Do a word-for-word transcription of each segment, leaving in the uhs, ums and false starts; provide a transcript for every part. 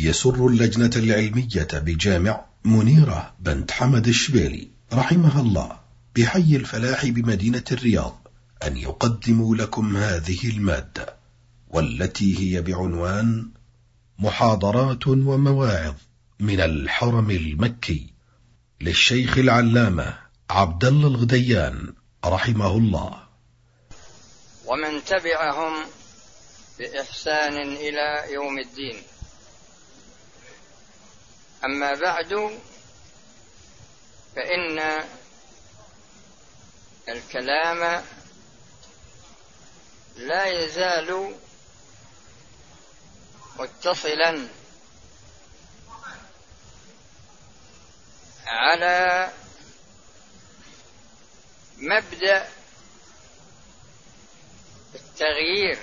يسر اللجنة العلمية بجامع منيرة بنت حمد الشبيلي رحمها الله بحي الفلاح بمدينة الرياض أن يقدموا لكم هذه المادة، والتي هي بعنوان محاضرات ومواعظ من الحرم المكي للشيخ العلامة عبد الله الغديان رحمه الله، ومن تبعهم بإحسان إلى يوم الدين. أما بعد، فإن الكلام لا يزال متصلا على مبدأ التغيير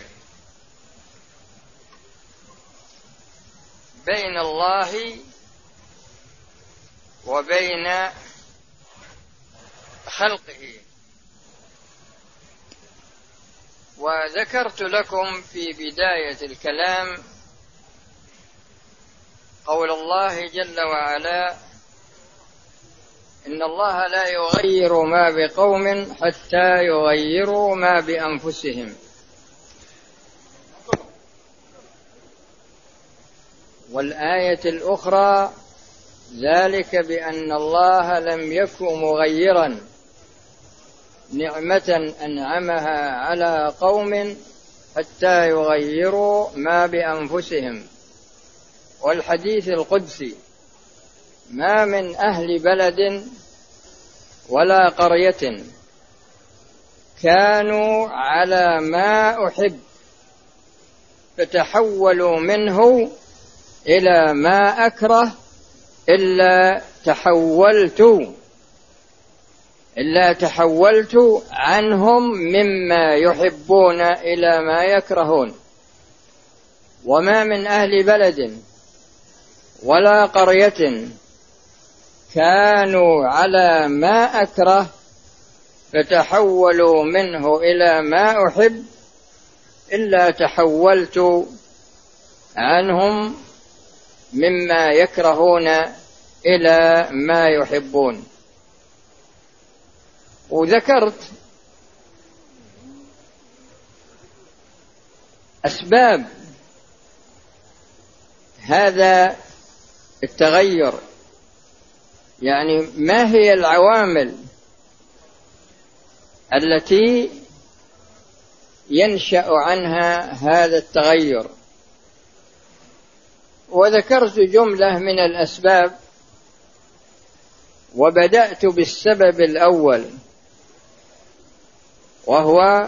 بين الله وبين خلقه. وذكرت لكم في بداية الكلام قول الله جل وعلا: إن الله لا يغير ما بقوم حتى يغيروا ما بأنفسهم. والآية الأخرى: ذلك بأن الله لم يكن مغيرا نعمة أنعمها على قوم حتى يغيروا ما بأنفسهم. والحديث القدسي: ما من أهل بلد ولا قرية كانوا على ما أحب فتحولوا منه إلى ما أكره إلا تحولت إلا تحولت عنهم مما يحبون إلى ما يكرهون. وما من أهل بلد ولا قرية كانوا على ما أكره فتحولوا منه إلى ما أحب إلا تحولت عنهم مما يكرهون إلى ما يحبون. وذكرت أسباب هذا التغير، يعني ما هي العوامل التي ينشأ عنها هذا التغير. وذكرت جملة من الأسباب، وبدأت بالسبب الأول وهو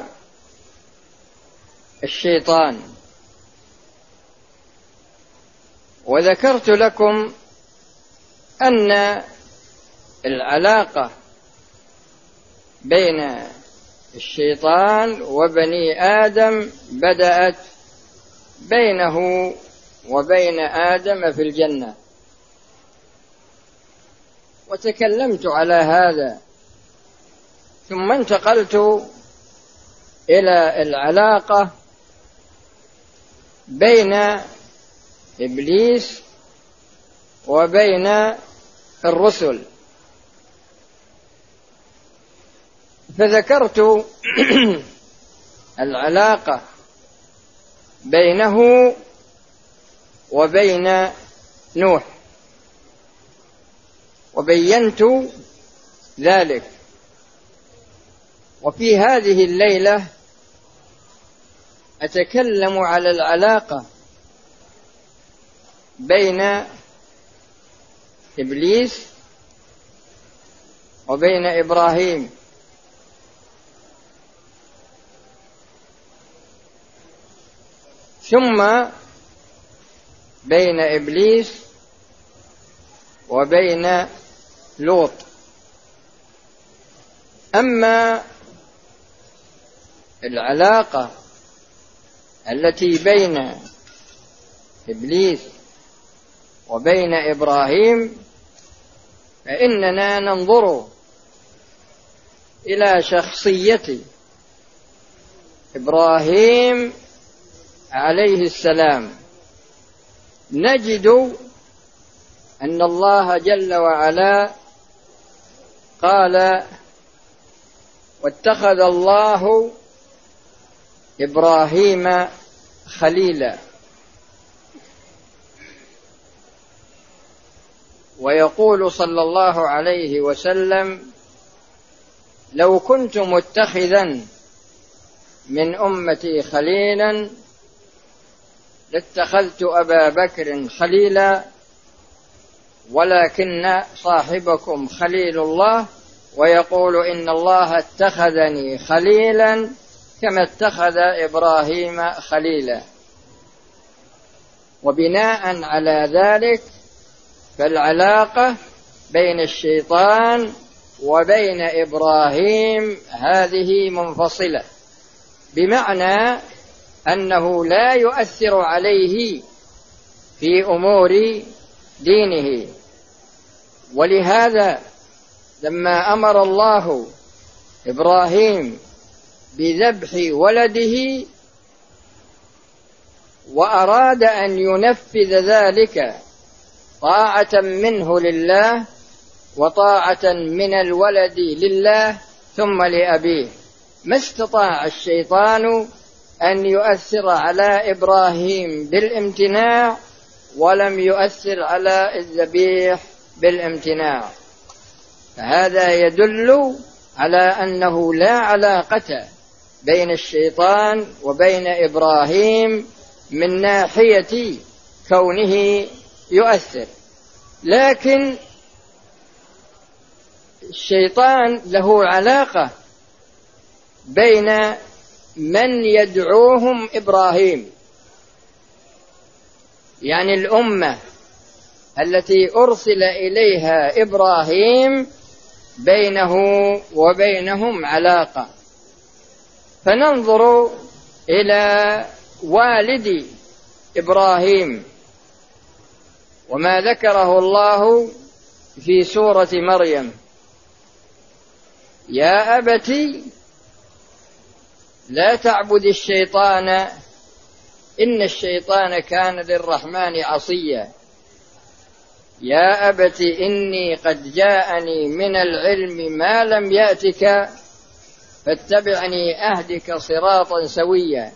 الشيطان. وذكرت لكم أن العلاقة بين الشيطان وبني آدم بدأت بينه وبين آدم في الجنة، وتكلمت على هذا. ثم انتقلت إلى العلاقة بين إبليس وبين الرسل، فذكرت العلاقة بينه وبين نوح، وبينت ذلك. وفي هذه الليلة أتكلم على العلاقة بين إبليس وبين إبراهيم. ثم بين إبليس وبين لوط. أما العلاقة التي بين إبليس وبين إبراهيم فإننا ننظر إلى شخصية إبراهيم عليه السلام، نجد أن الله جل وعلا قال: واتخذ الله إبراهيم خليلا. ويقول صلى الله عليه وسلم: لو كنت متخذا من أمتي خليلا لاتخذت أبا بكر خليلا، ولكن صاحبكم خليل الله، ويقول إن الله اتخذني خليلا كما اتخذ إبراهيم خليلا. وبناء على ذلك فالعلاقة بين الشيطان وبين إبراهيم هذه منفصلة، بمعنى أنه لا يؤثر عليه في أمور دينه. ولهذا لما أمر الله إبراهيم بذبح ولده وأراد أن ينفذ ذلك طاعة منه لله وطاعة من الولد لله ثم لأبيه، ما استطاع الشيطان أن يؤثر على إبراهيم بالامتناع، ولم يؤثر على الذبيح بالامتناع. فهذا يدل على أنه لا علاقة بين الشيطان وبين إبراهيم من ناحية كونه يؤثر، لكن الشيطان له علاقة بين من يدعوهم إبراهيم، يعني الأمة التي أرسل إليها إبراهيم بينه وبينهم علاقة. فننظر إلى والد إبراهيم وما ذكره الله في سورة مريم: يا أبت لا تعبد الشيطان إن الشيطان كان للرحمن عصيا. يا أبت إني قد جاءني من العلم ما لم يأتك فاتبعني أهدك صراطا سويا.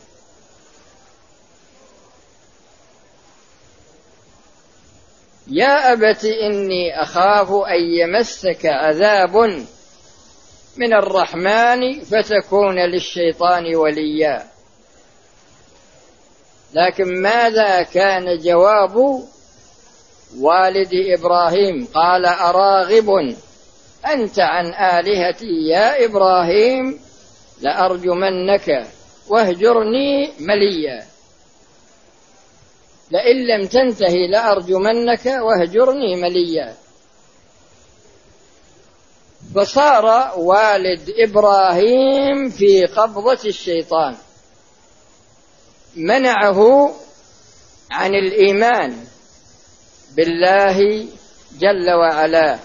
يا أبت إني أخاف أن يمسك عذاب من الرحمن فتكون للشيطان وليا. لكن ماذا كان جواب والد إبراهيم؟ قال: أراغب أنت عن آلهتي يا إبراهيم لأرجمنك واهجرني مليا. لئن لم تنتهي لأرجمنك واهجرني مليا. فصار والد إبراهيم في قبضة الشيطان، منعه عن الإيمان بالله جل وعلا.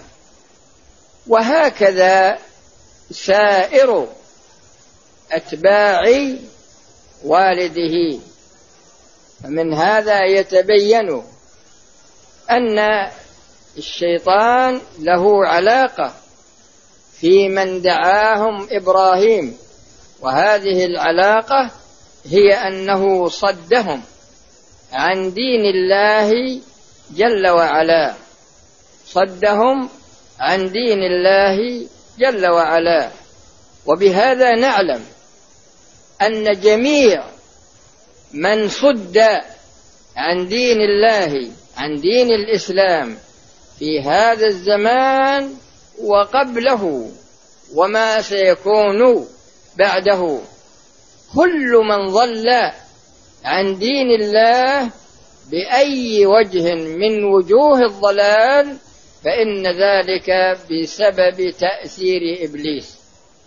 وهكذا سائر أتباع والده. فمن هذا يتبين أن الشيطان له علاقة في من دعاهم إبراهيم، وهذه العلاقة هي أنه صدهم عن دين الله جل وعلا، صدهم عن دين الله جل وعلا. وبهذا نعلم أن جميع من صد عن دين الله، عن دين الإسلام في هذا الزمان وقبله وما سيكون بعده، كل من ضل عن دين الله بأي وجه من وجوه الضلال فإن ذلك بسبب تأثير إبليس.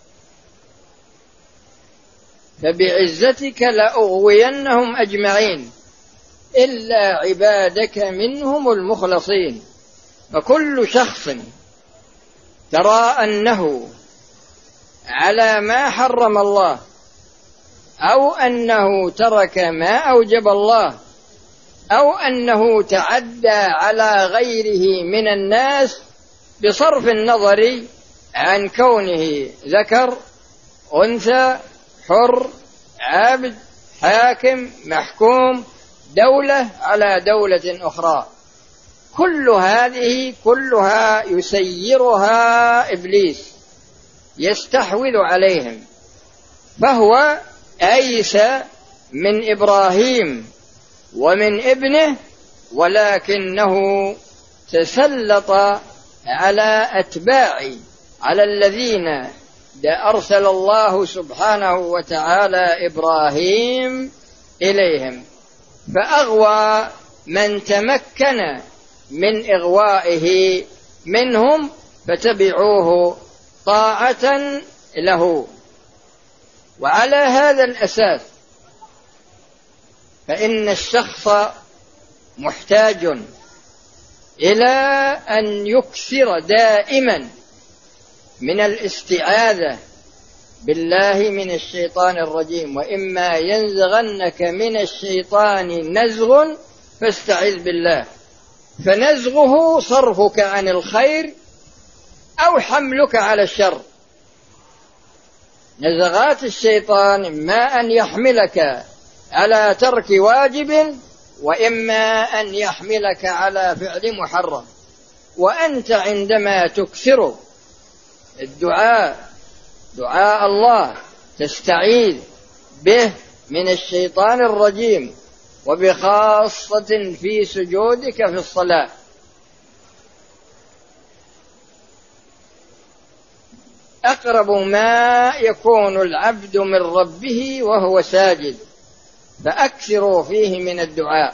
فبعزتك لأغوينهم أجمعين إلا عبادك منهم المخلصين. فكل شخص ترى أنه على ما حرم الله أو أنه ترك ما أوجب الله أو أنه تعدى على غيره من الناس بصرف النظر عن كونه ذكر أنثى حر عابد حاكم محكوم دولة على دولة أخرى. كل هذه كلها يسيرها إبليس يستحوذ عليهم، فهو أيس من إبراهيم ومن ابنه، ولكنه تسلط على أتباع على الذين أرسل الله سبحانه وتعالى إبراهيم إليهم، فأغوى من تمكن من إغوائه منهم فتبعوه طاعة له. وعلى هذا الأساس فإن الشخص محتاج إلى أن يكثر دائما من الاستعاذة بالله من الشيطان الرجيم، وإما ينزغنك من الشيطان نزغ فاستعذ بالله. فنزغه صرفك عن الخير أو حملك على الشر. نزغات الشيطان إما أن يحملك على ترك واجب، وإما أن يحملك على فعل محرم. وأنت عندما تكثر الدعاء دعاء الله تستعيذ به من الشيطان الرجيم، وبخاصة في سجودك في الصلاة، أقرب ما يكون العبد من ربه وهو ساجد، فأكثروا فيه من الدعاء.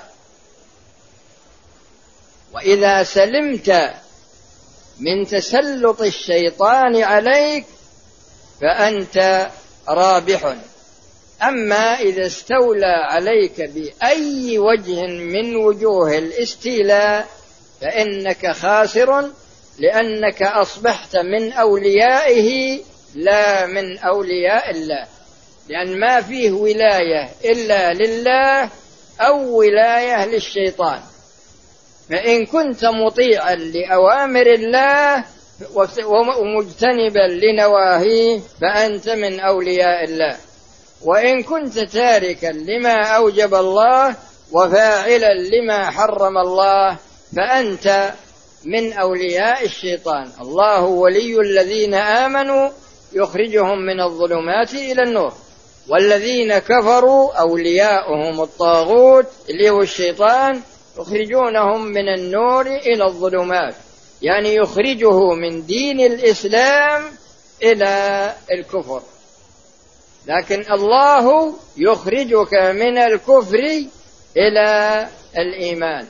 وإذا سلمت من تسلط الشيطان عليك فأنت رابح. أما إذا استولى عليك بأي وجه من وجوه الاستيلاء فإنك خاسر، لأنك أصبحت من أوليائه لا من أولياء الله، لأن ما فيه ولاية إلا لله أو ولاية للشيطان. فإن كنت مطيعا لأوامر الله ومجتنبا لنواهيه فأنت من أولياء الله، وإن كنت تاركا لما أوجب الله وفاعلا لما حرم الله فأنت من أولياء الشيطان. الله ولي الذين آمنوا يخرجهم من الظلمات إلى النور، والذين كفروا أولياؤهم الطاغوت اللي هو الشيطان يخرجونهم من النور إلى الظلمات، يعني يخرجه من دين الإسلام إلى الكفر. لكن الله يخرجك من الكفر إلى الإيمان.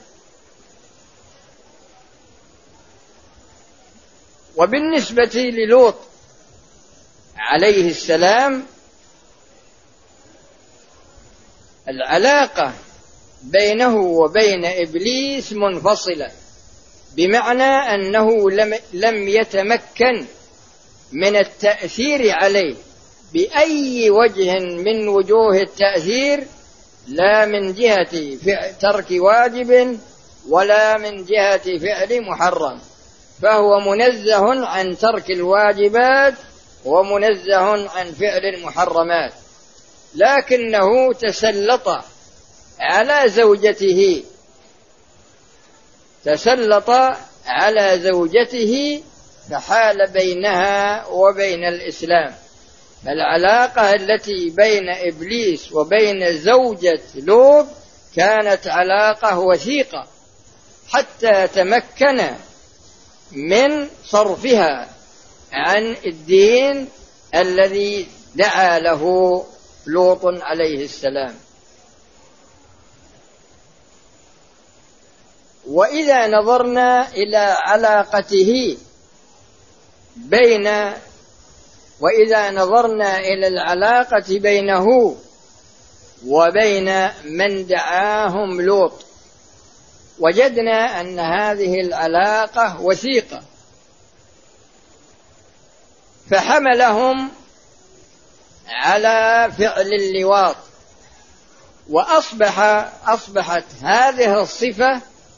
وبالنسبة للوط عليه السلام، العلاقة بينه وبين إبليس منفصلة، بمعنى أنه لم, لم يتمكن من التأثير عليه بأي وجه من وجوه التأثير، لا من جهة ترك واجب ولا من جهة فعل محرم، فهو منزه عن ترك الواجبات ومنزه عن فعل المحرمات. لكنه تسلط على زوجته تسلط على زوجته فحال بينها وبين الإسلام. العلاقة التي بين إبليس وبين زوجة لوط كانت علاقة وثيقة حتى تمكن من صرفها عن الدين الذي دعا له لوط عليه السلام. وإذا نظرنا إلى علاقته بين وإذا نظرنا إلى العلاقة بينه وبين من دعاهم لوط وجدنا أن هذه العلاقة وثيقة، فحملهم على فعل اللواط وأصبح أصبحت هذه الصفة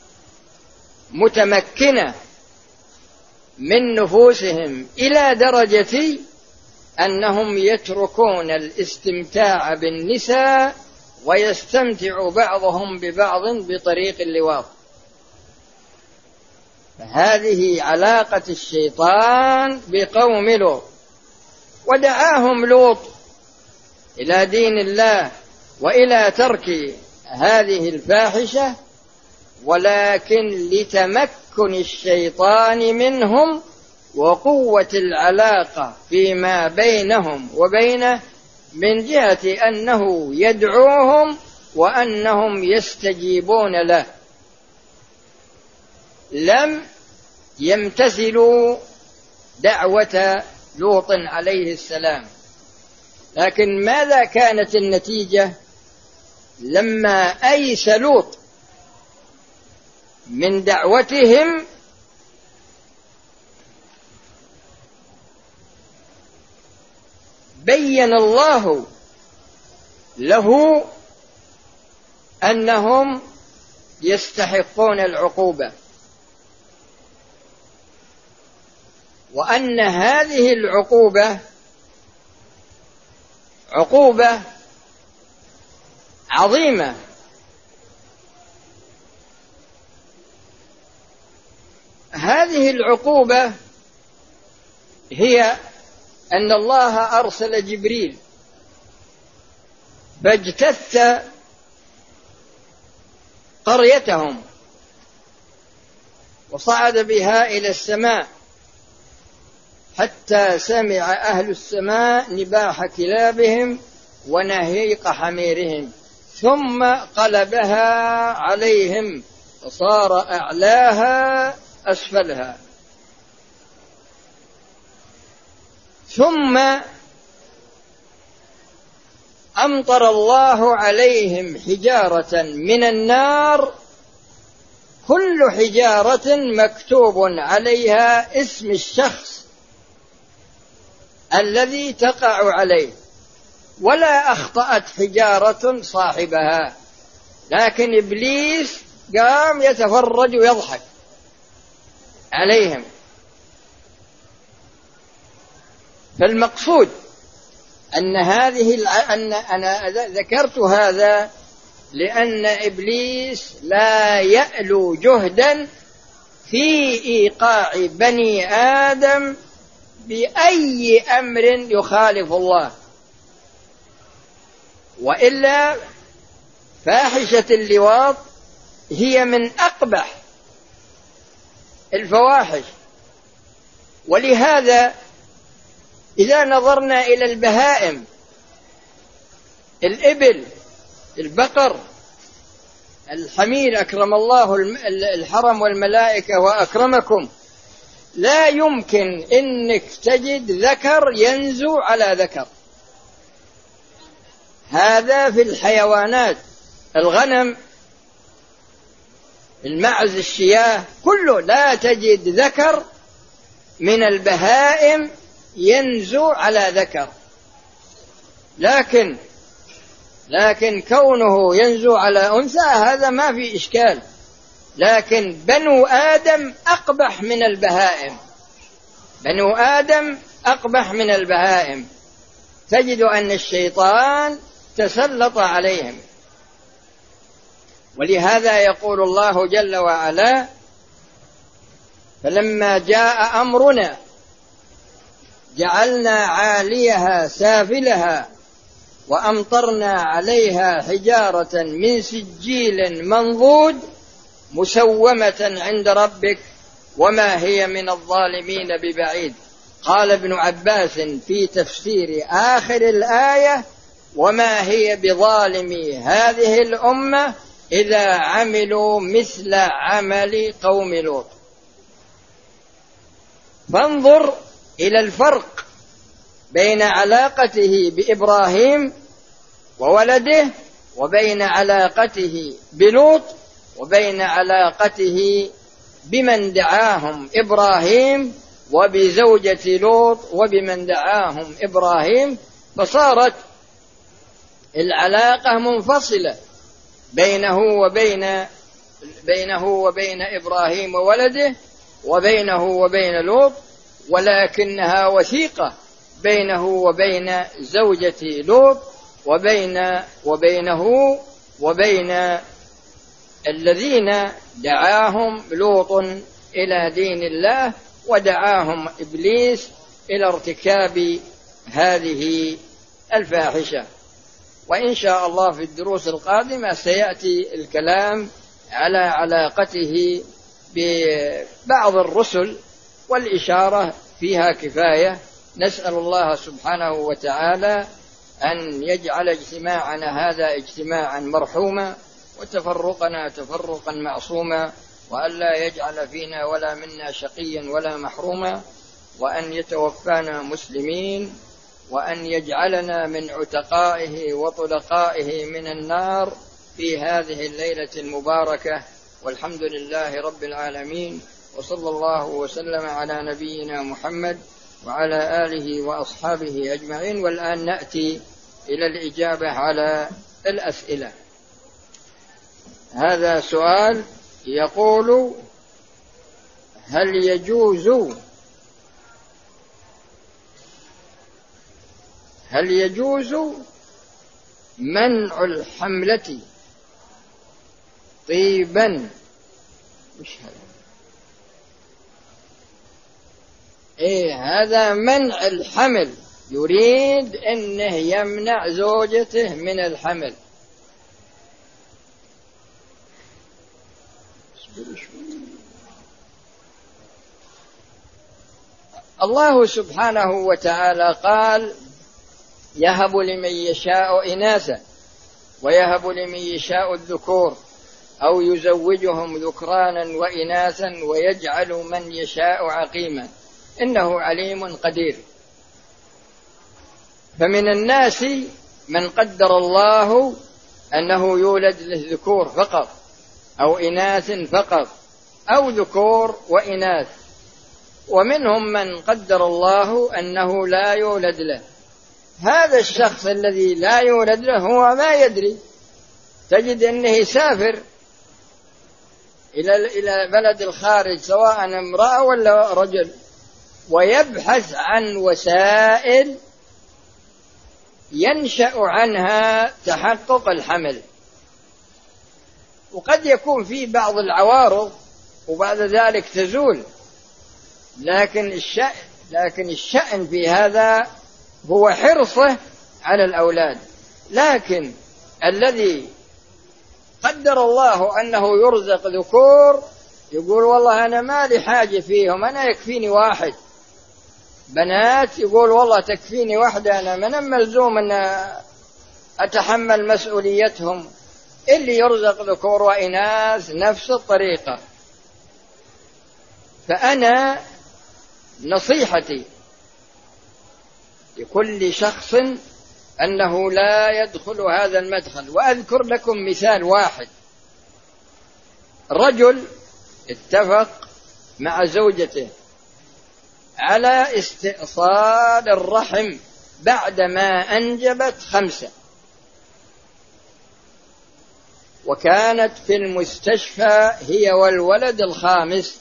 متمكنة من نفوسهم إلى درجة أنهم يتركون الاستمتاع بالنساء ويستمتع بعضهم ببعض بطريق اللواط. فهذه علاقة الشيطان بقوم لوط، ودعاهم لوط إلى دين الله وإلى ترك هذه الفاحشة، ولكن لتمكن الشيطان منهم وقوة العلاقة فيما بينهم وبينه، من جهة أنه يدعوهم وأنهم يستجيبون له. لم يمتثلوا دعوة لوط عليه السلام، لكن ماذا كانت النتيجة لما أيس لوط من دعوتهم؟ بين الله له أنهم يستحقون العقوبة، وأن هذه العقوبة عقوبة عظيمة. هذه العقوبة هي أن الله أرسل جبريل فاجتث قريتهم وصعد بها إلى السماء، حتى سمع أهل السماء نباح كلابهم ونهيق حميرهم، ثم قلبها عليهم وصار أعلاها أسفلها، ثم أمطر الله عليهم حجارة من النار، كل حجارة مكتوب عليها اسم الشخص الذي تقع عليه، ولا أخطأت حجارة صاحبها، لكن إبليس قام يتفرج ويضحك عليهم. فالمقصود أن هذه أن أنا ذكرت هذا لأن إبليس لا يألو جهدا في إيقاع بني آدم بأي أمر يخالف الله، وإلا فاحشة اللواط هي من أقبح الفواحش. ولهذا إذا نظرنا إلى البهائم، الإبل، البقر، الحمير، أكرم الله الحرم والملائكة وأكرمكم، لا يمكن إنك تجد ذكر ينزو على ذكر. هذا في الحيوانات، الغنم، المعز، الشياه، كله لا تجد ذكر من البهائم ينزو على ذكر، لكن لكن كونه ينزو على أنثى هذا ما في إشكال. لكن بنو آدم أقبح من البهائم، بنو آدم أقبح من البهائم. تجد أن الشيطان تسلط عليهم، ولهذا يقول الله جل وعلا: فلما جاء أمرنا جعلنا عاليها سافلها وأمطرنا عليها حجارة من سجيل منضود مسومة عند ربك وما هي من الظالمين ببعيد. قال ابن عباس في تفسير آخر الآية: وما هي بظالمي هذه الأمة إذا عملوا مثل عمل قوم لوط. فانظر إلى الفرق بين علاقته بإبراهيم وولده وبين علاقته بلوط وبين علاقته بمن دعاهم إبراهيم وبزوجة لوط وبمن دعاهم إبراهيم، فصارت العلاقة منفصلة بينه وبين بينه وبين إبراهيم وولده وبينه وبين لوط، ولكنها وثيقة بينه وبين زوجة لوط وبين وبينه وبين الذين دعاهم لوط إلى دين الله ودعاهم إبليس إلى ارتكاب هذه الفاحشة. وإن شاء الله في الدروس القادمة سيأتي الكلام على علاقته ببعض الرسل، والإشارة فيها كفاية. نسأل الله سبحانه وتعالى أن يجعل اجتماعنا هذا اجتماعا مرحوما وتفرقنا تفرقا معصوما، وأن لا يجعل فينا ولا منا شقيا ولا محروما، وأن يتوفانا مسلمين، وأن يجعلنا من عتقائه وطلقائه من النار في هذه الليلة المباركة. والحمد لله رب العالمين، وصلى الله وسلم على نبينا محمد وعلى آله وأصحابه أجمعين. والآن نأتي إلى الإجابة على الأسئلة. هذا سؤال يقول: هل يجوز هل يجوز منع الحملة طيبا؟ مش هذا إيه هذا منع الحمل، يريد أنه يمنع زوجته من الحمل. الله سبحانه وتعالى قال: يهب لمن يشاء إناثا ويهب لمن يشاء الذكور أو يزوجهم ذكرانا وإناثا ويجعل من يشاء عقيما إنه عليم قدير. فمن الناس من قدر الله أنه يولد له ذكور فقط أو إناث فقط أو ذكور وإناث، ومنهم من قدر الله أنه لا يولد له. هذا الشخص الذي لا يولد له هو ما يدري، تجد أنه يسافر إلى إلى بلد الخارج سواء امرأة ولا رجل، ويبحث عن وسائل ينشأ عنها تحقق الحمل. وقد يكون في بعض العوارض وبعد ذلك تزول، لكن الشأن لكن الشأن في هذا هو حرصه على الأولاد. لكن الذي قدر الله أنه يرزق ذكور يقول: والله أنا ما لي حاجة فيهم، أنا يكفيني واحد. بنات يقول: والله تكفيني واحدة، أنا من ملزوم أن أتحمل مسؤوليتهم. اللي يرزق ذكور وإناث نفس الطريقة. فأنا نصيحتي لكل شخص أنه لا يدخل هذا المدخل. وأذكر لكم مثال واحد: رجل اتفق مع زوجته على استئصال الرحم بعدما أنجبت خمسة، وكانت في المستشفى هي والولد الخامس،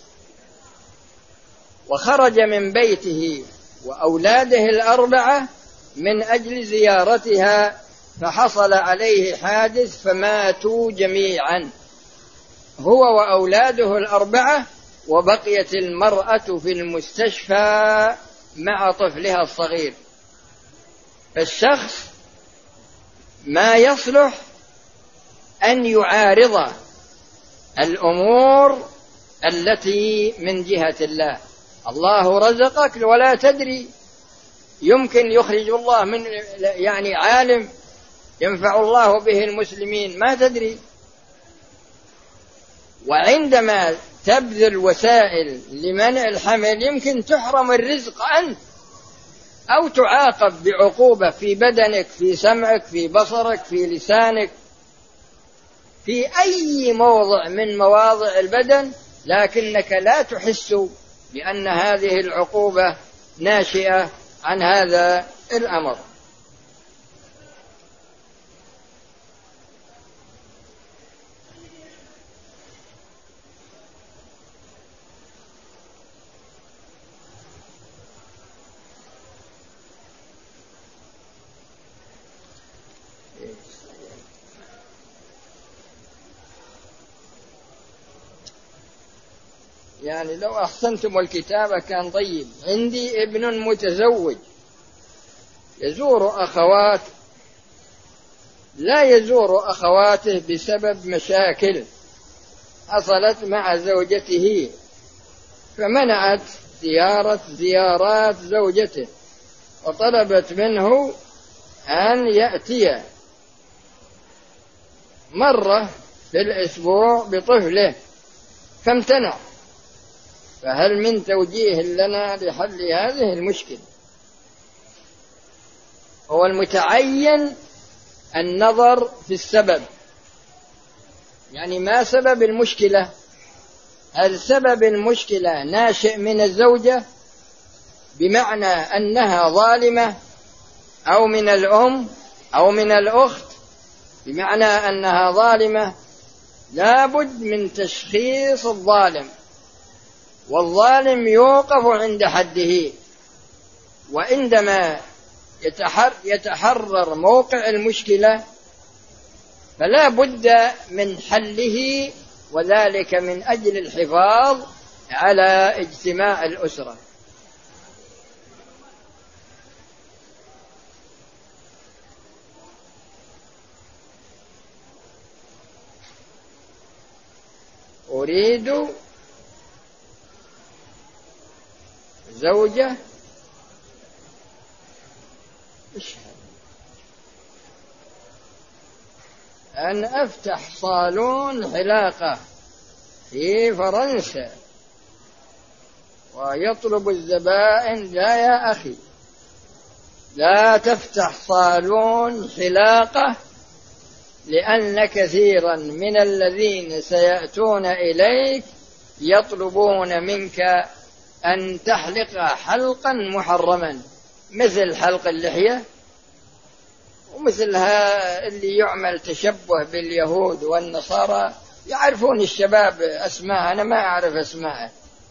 وخرج من بيته وأولاده الأربعة من أجل زيارتها، فحصل عليه حادث فماتوا جميعا هو وأولاده الأربعة، وبقيت المرأة في المستشفى مع طفلها الصغير. فالشخص ما يصلح أن يعارض الأمور التي من جهة الله. الله رزقك ولا تدري، يمكن يخرج الله من يعني عالم ينفع الله به المسلمين، ما تدري. وعندما تبذل وسائل لمنع الحمل يمكن تحرم الرزق أنت، أو تعاقب بعقوبة في بدنك، في سمعك، في بصرك، في لسانك، في أي موضع من مواضع البدن، لكنك لا تحس بأن هذه العقوبة ناشئة عن هذا الأمر. يعني لو أحسنتم الكتابة كان طيب. عندي ابن متزوج يزور أخوات لا يزور أخواته بسبب مشاكل حصلت مع زوجته، فمنعت زيارة زيارات زوجته وطلبت منه أن يأتي مرة في الأسبوع بطفله فامتنع. فهل من توجيه لنا لحل هذه المشكلة؟ هو المتعين النظر في السبب، يعني ما سبب المشكلة؟ هل سبب المشكلة ناشئ من الزوجة بمعنى أنها ظالمة، أو من الأم أو من الأخت بمعنى أنها ظالمة؟ لا بد من تشخيص الظالم، والظالم يوقف عند حده. وعندما يتحرر موقع المشكلة فلا بد من حله، وذلك من أجل الحفاظ على اجتماع الأسرة. أريد زوجة أن أفتح صالون حلاقة في فرنسا ويطلب الزبائن. لا يا أخي، لا تفتح صالون حلاقة، لأن كثيرا من الذين سيأتون إليك يطلبون منك أن تحلق حلقا محرما، مثل حلق اللحية، ومثلها اللي يعمل تشبه باليهود والنصارى. يعرفون الشباب أسماء، أنا ما أعرف أسماء،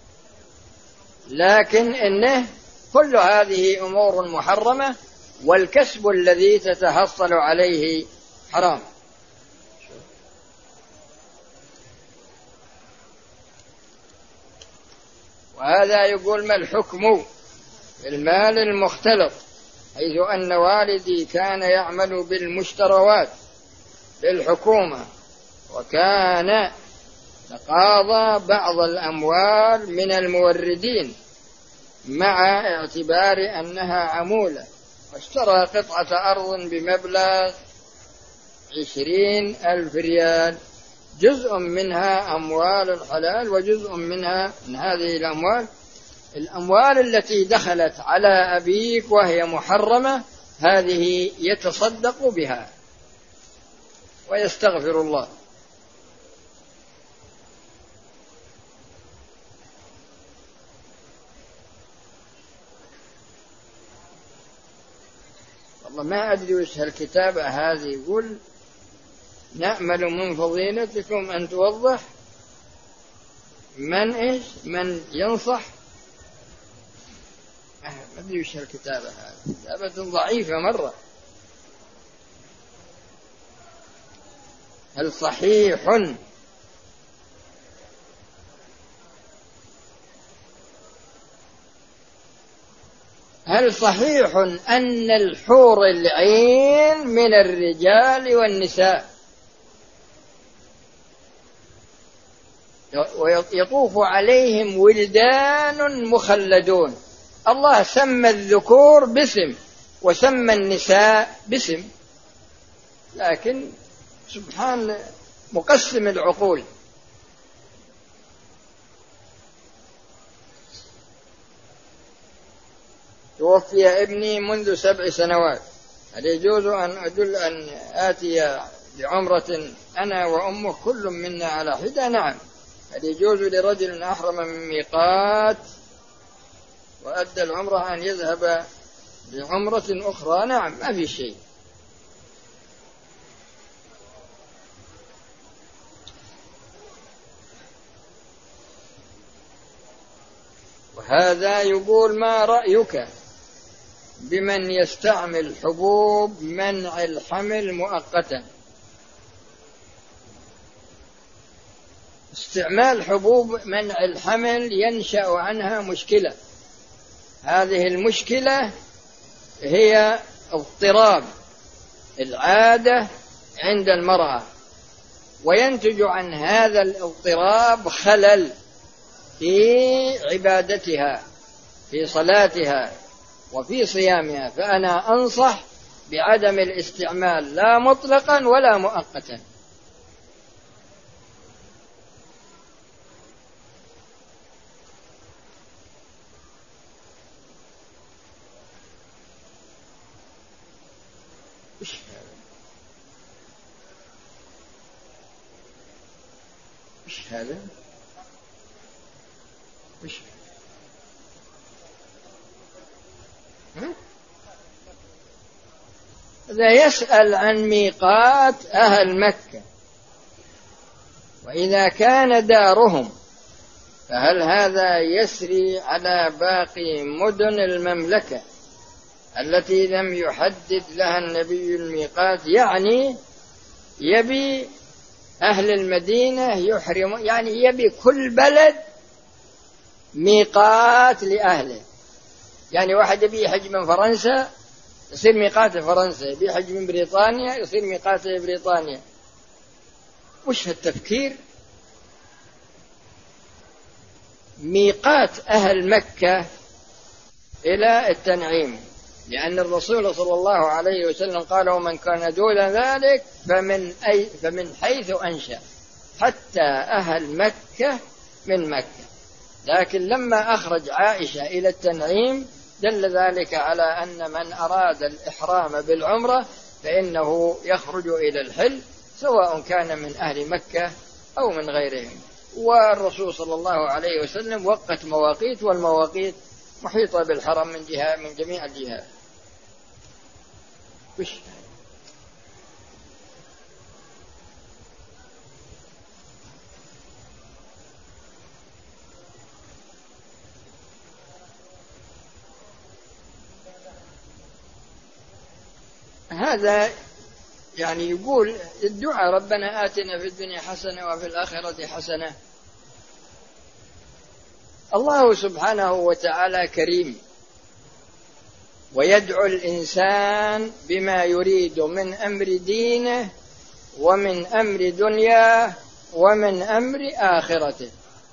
لكن إنه كل هذه أمور محرمة، والكسب الذي تتحصل عليه حرام. وهذا يقول: ما الحكم في المال المختلط، حيث أن والدي كان يعمل بالمشتروات للحكومة، وكان تقاضى بعض الأموال من الموردين مع اعتبار أنها عمولة، واشترى قطعة أرض بمبلغ عشرين ألف ريال، جزء منها أموال حلال وجزء منها من هذه الأموال الأموال التي دخلت على أبيك وهي محرمة، هذه يتصدق بها ويستغفر الله. والله ما أدري وش هالكتابة هذه. يقول: نأمل من فضيلتكم أن توضح من إيش من ينصح. ما أدري وش هالكتابة هذه، كتابة ضعيفة مرة. هل صحيح هل صحيح أن الحور العين من الرجال والنساء ويطوف عليهم ولدان مخلدون؟ الله سمى الذكور باسم وسمى النساء باسم، لكن سبحان مقسم العقول. توفي ابني منذ سبع سنوات، هل يجوز أن أدل أن آتي بعمرة أنا وأمه كل منا على حدة؟ نعم. هل يجوز لرجل أحرم من ميقات وأدى العمرة أن يذهب بعمرة أخرى؟ نعم، ما في شيء. وهذا يقول: ما رأيك بمن يستعمل حبوب منع الحمل مؤقتا؟ استعمال حبوب منع الحمل ينشأ عنها مشكلة. هذه المشكلة هي اضطراب العادة عند المرأة، وينتج عن هذا الاضطراب خلل في عبادتها، في صلاتها وفي صيامها. فأنا أنصح بعدم الاستعمال لا مطلقا ولا مؤقتا. وش هذا؟ وش هذا؟ وش هذا؟ يسأل عن ميقات أهل مكة، وإذا كان دارهم فهل هذا يسري على باقي مدن المملكة التي لم يحدد لها النبي الميقات؟ يعني يبي أهل المدينة يحرم، يعني يبي كل بلد ميقات لأهله. يعني واحد يبي يحج من فرنسا يصير ميقاته فرنسا، يبي يحج من بريطانيا يصير ميقاته بريطانيا. وش هالتفكير؟ ميقات أهل مكة إلى التنعيم، لأن الرسول صلى الله عليه وسلم قال: ومن كان دون ذلك فمن, أي فمن حيث أنشأ، حتى أهل مكة من مكة. لكن لما أخرج عائشة إلى التنعيم دل ذلك على أن من أراد الإحرام بالعمرة فإنه يخرج إلى الحل، سواء كان من أهل مكة أو من غيرهم. والرسول صلى الله عليه وسلم وقت مواقيت، والمواقيت محيطة بالحرم من جهة من جميع الجهات. وش هذا؟ يعني يقول الدعاء: ربنا آتنا في الدنيا حسنة وفي الآخرة حسنة. الله سبحانه وتعالى كريم، ويدعو الإنسان بما يريد من أمر دينه ومن أمر دنياه ومن أمر آخرته.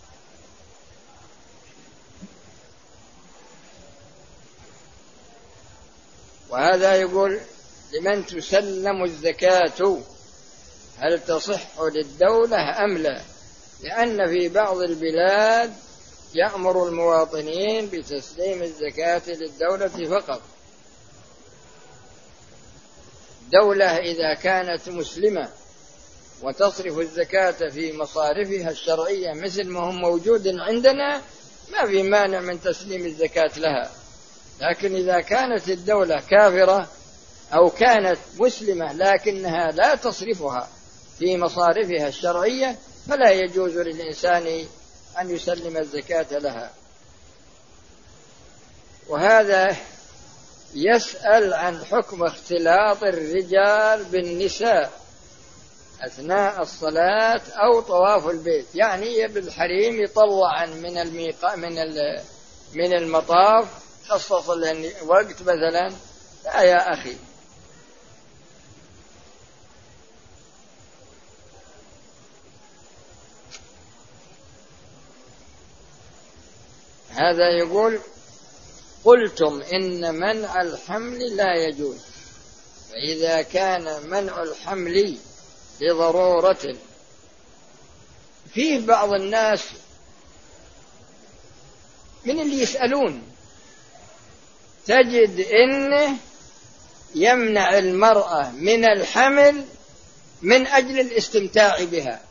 وهذا يقول: لمن تسلم الزكاة، هل تصح للدولة أم لا؟ لأن في بعض البلاد يأمر المواطنين بتسليم الزكاة للدولة فقط. دولة إذا كانت مسلمة وتصرف الزكاة في مصارفها الشرعية مثل ما هم موجود عندنا، ما في مانع من تسليم الزكاة لها. لكن إذا كانت الدولة كافرة أو كانت مسلمة لكنها لا تصرفها في مصارفها الشرعية فلا يجوز للإنسان أن يسلم الزكاة لها. وهذا يسأل عن حكم اختلاط الرجال بالنساء أثناء الصلاة أو طواف البيت. يعني بالحريم يطلع من الميقا من من المطاف، خصص له وقت مثلا. لا يا أخي، هذا يقول: قلتم إن منع الحمل لا يجوز، فإذا كان منع الحمل لضرورة. فيه بعض الناس من اللي يسألون تجد إنه يمنع المرأة من الحمل من أجل الاستمتاع بها،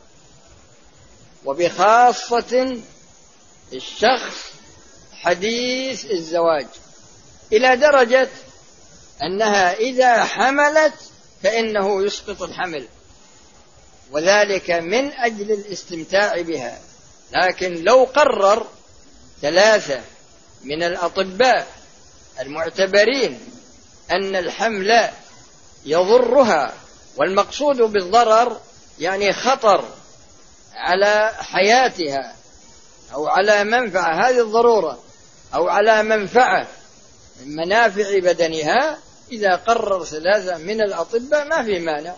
وبخاصة الشخص حديث الزواج، إلى درجة أنها إذا حملت فإنه يسقط الحمل، وذلك من أجل الاستمتاع بها. لكن لو قرر ثلاثة من الأطباء المعتبرين أن الحمل يضرها، والمقصود بالضرر يعني خطر على حياتها أو على منفعة، هذه الضرورة، أو على منفعة من منافع بدنها، إذا قرر ثلاثة من الأطباء ما في مانع.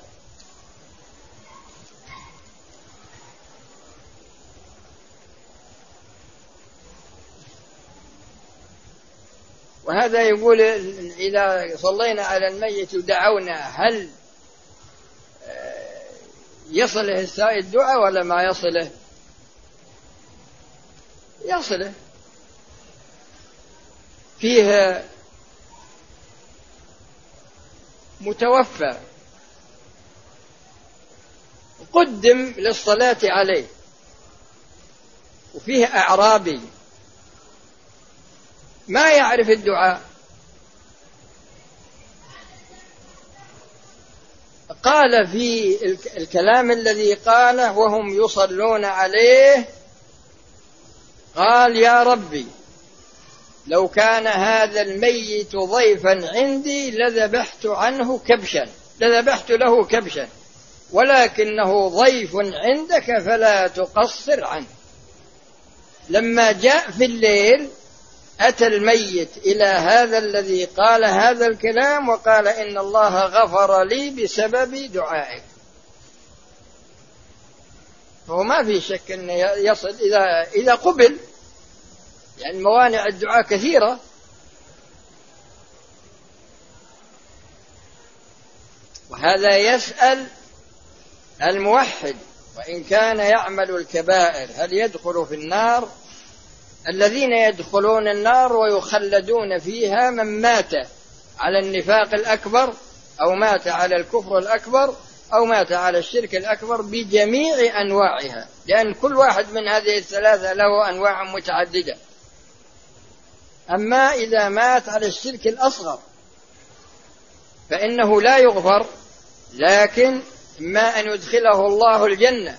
وهذا يقول إذا صلينا على الميت ودعونا هل يصله السائل الدعاء ولا ما يصله؟ يصله. فيه متوفى قدم للصلاة عليه، وفيه أعرابي ما يعرف الدعاء، قال في الكلام الذي قاله وهم يصلون عليه، قال: يا ربي لو كان هذا الميت ضيفا عندي لذبحت عنه كبشا لذبحت له كبشا، ولكنه ضيف عندك فلا تقصر عنه. لما جاء في الليل أتى الميت إلى هذا الذي قال هذا الكلام وقال: إن الله غفر لي بسبب دعائك. فهو ما في شك أن يصل إذا إذا قبل، يعني موانع الدعاء كثيرة. وهذا يسأل الموحد وإن كان يعمل الكبائر هل يدخل في النار؟ الذين يدخلون النار ويخلدون فيها من مات على النفاق الأكبر، أو مات على الكفر الأكبر، أو مات على الشرك الأكبر بجميع أنواعها، لأن كل واحد من هذه الثلاثة له أنواع متعددة. أما إذا مات على الشرك الأصغر فإنه لا يغفر، لكن إما أن يدخله الله الجنة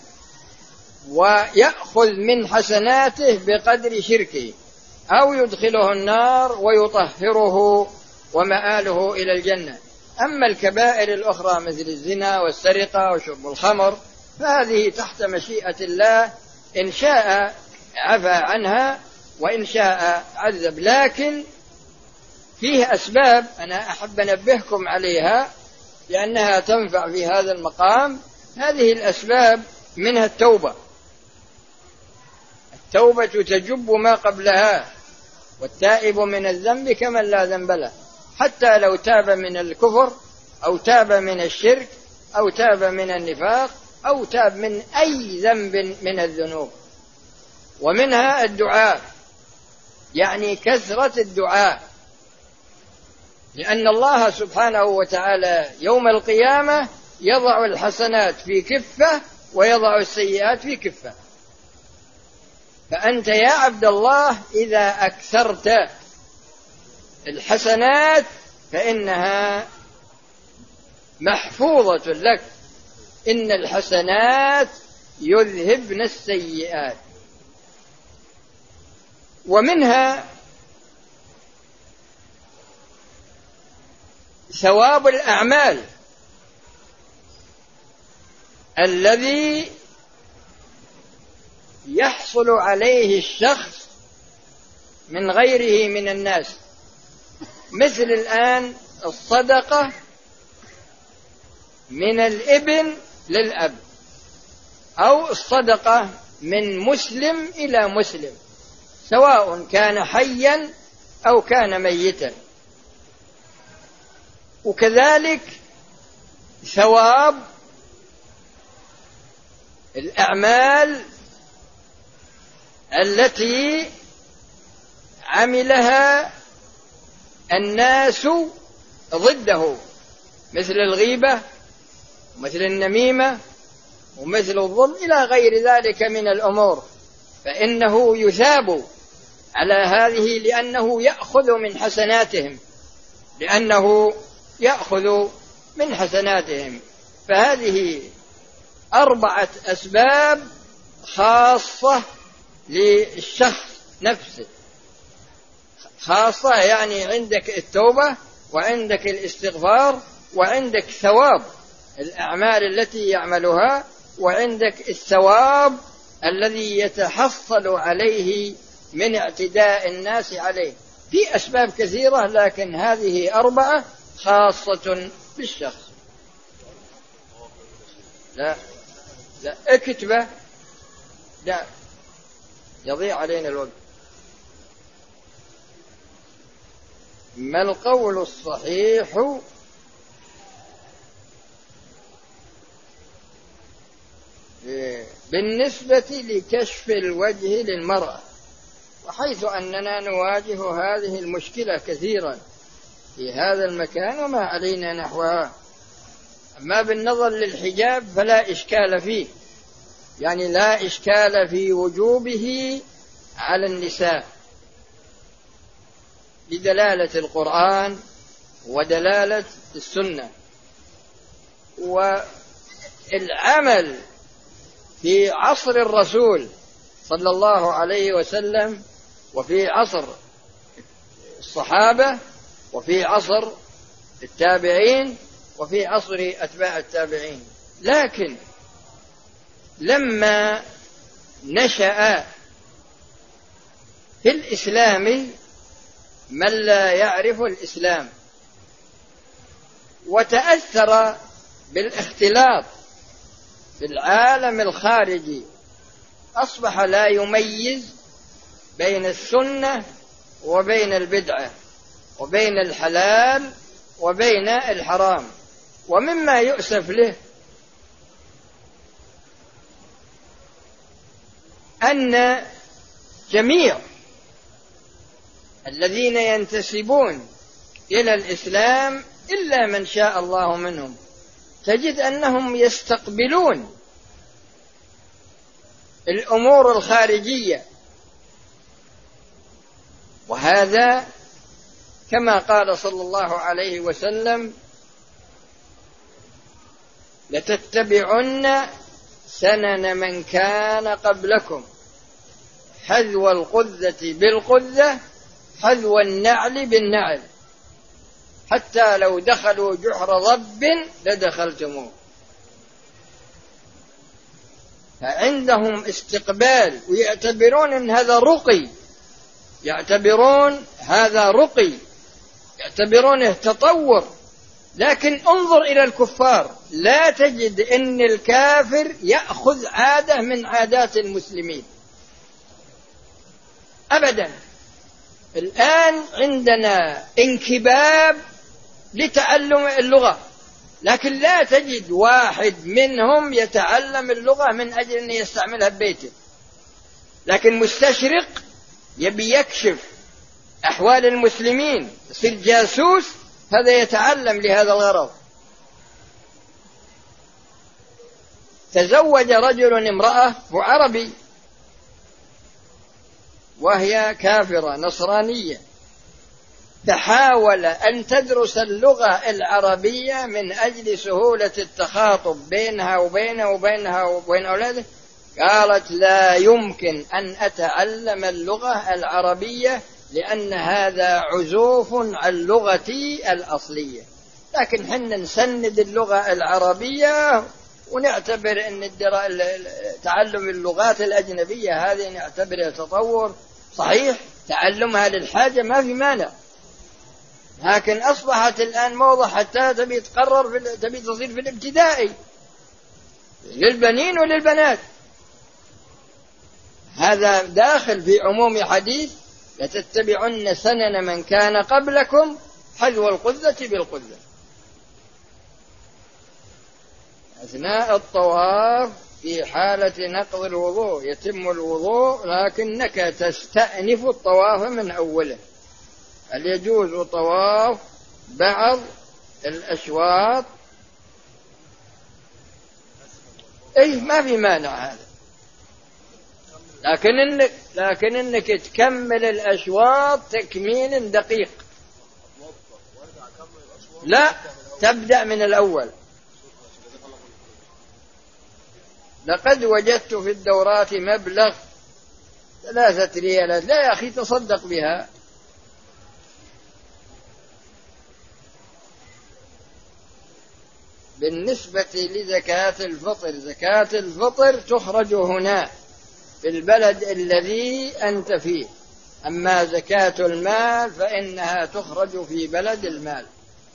ويأخذ من حسناته بقدر شركه، أو يدخله النار ويطهره ومآله إلى الجنة. أما الكبائر الأخرى مثل الزنا والسرقة وشرب الخمر فهذه تحت مشيئة الله، إن شاء عفى عنها وإن شاء عذب. لكن فيه أسباب أنا أحب أنبهكم عليها لأنها تنفع في هذا المقام. هذه الأسباب منها التوبة. التوبة تجب ما قبلها، والتائب من الذنب كمن لا ذنب له، حتى لو تاب من الكفر أو تاب من الشرك أو تاب من النفاق أو تاب من أي ذنب من الذنوب. ومنها الدعاء، يعني كثرة الدعاء، لأن الله سبحانه وتعالى يوم القيامة يضع الحسنات في كفة ويضع السيئات في كفة. فأنت يا عبد الله إذا أكثرت الحسنات فإنها محفوظة لك، إن الحسنات يذهبن السيئات. ومنها ثواب الأعمال الذي يحصل عليه الشخص من غيره من الناس، مثل الآن الصدقة من الابن للأب، أو الصدقة من مسلم إلى مسلم، سواء كان حيا أو كان ميتا. وكذلك ثواب الأعمال التي عملها الناس ضده، مثل الغيبة ومثل النميمة ومثل الظلم إلى غير ذلك من الأمور، فإنه يثاب على هذه لأنه يأخذ من حسناتهم لأنه يأخذ من حسناتهم. فهذه أربعة أسباب خاصة للشخص نفسه، خاصة يعني عندك التوبة وعندك الاستغفار وعندك ثواب الأعمال التي يعملها، وعندك الثواب الذي يتحصل عليه من اعتداء الناس عليه. في أسباب كثيرة، لكن هذه أربعة خاصة بالشخص. لا لا اكتبه، لا يضيع علينا الوقت. ما القول الصحيح بالنسبة لكشف الوجه للمرأة، وحيث أننا نواجه هذه المشكلة كثيرا في هذا المكان وما علينا نحوها. أما بالنظر للحجاب فلا إشكال فيه، يعني لا إشكال في وجوبه على النساء بدلالة القرآن ودلالة السنة. والعمل في عصر الرسول صلى الله عليه وسلم، وفي عصر الصحابة، وفي عصر التابعين، وفي عصر أتباع التابعين. لكن لما نشأ في الإسلام من لا يعرف الإسلام وتأثر بالاختلاط في العالم الخارجي، أصبح لا يميز بين السنة وبين البدعة، وبين الحلال وبين الحرام. ومما يؤسف له أن جميع الذين ينتسبون إلى الإسلام إلا من شاء الله منهم تجد أنهم يستقبلون الأمور الخارجية، وهذا كما قال صلى الله عليه وسلم: لتتبعن سنن من كان قبلكم حذو القذة بالقذة حذو النعل بالنعل حتى لو دخلوا جحر ضب لدخلتموه. فعندهم استقبال، ويعتبرون أن هذا رقي، يعتبرون هذا رقي، يعتبرونه تطور. لكن انظر إلى الكفار، لا تجد أن الكافر يأخذ عادة من عادات المسلمين أبدا. الآن عندنا انكباب لتعلم اللغة، لكن لا تجد واحد منهم يتعلم اللغة من أجل أن يستعملها ببيته. لكن مستشرق يبي يكشف أحوال المسلمين، يصير جاسوس، هذا يتعلم لهذا الغرض. تزوج رجل امرأة عربي وهي كافرة نصرانية، تحاول أن تدرس اللغة العربية من أجل سهولة التخاطب بينها وبينه وبينها وبين أولاده. قالت: لا يمكن أن أتعلم اللغة العربية لأن هذا عزوف عن لغتي الأصلية. لكن حنا نسند اللغة العربية ونعتبر أن تعلم اللغات الأجنبية هذه نعتبرها تطور. صحيح تعلمها للحاجة ما في مانع، لكن أصبحت الآن موضة حتى تبي تقرر في تبي تصير في الابتدائي للبنين وللبنات. هذا داخل في عموم حديث: لتتبعن سنن من كان قبلكم حذو القذة بالقذة. أثناء الطواف في حالة نقض الوضوء يتم الوضوء، لكنك تستأنف الطواف من أوله. هل يجوز طواف بعض الأشواط؟ إيه ما في مانع هذا، لكن إنك لكن إنك تكمل الأشواط تكميل دقيق. لا، تبدأ من الأول. لقد وجدت في الدورات مبلغ ثلاثة ريالات. لا يا أخي تصدق بها. بالنسبة لزكاة الفطر، زكاة الفطر تخرج هنا في البلد الذي أنت فيه، أما زكاة المال فإنها تخرج في بلد المال.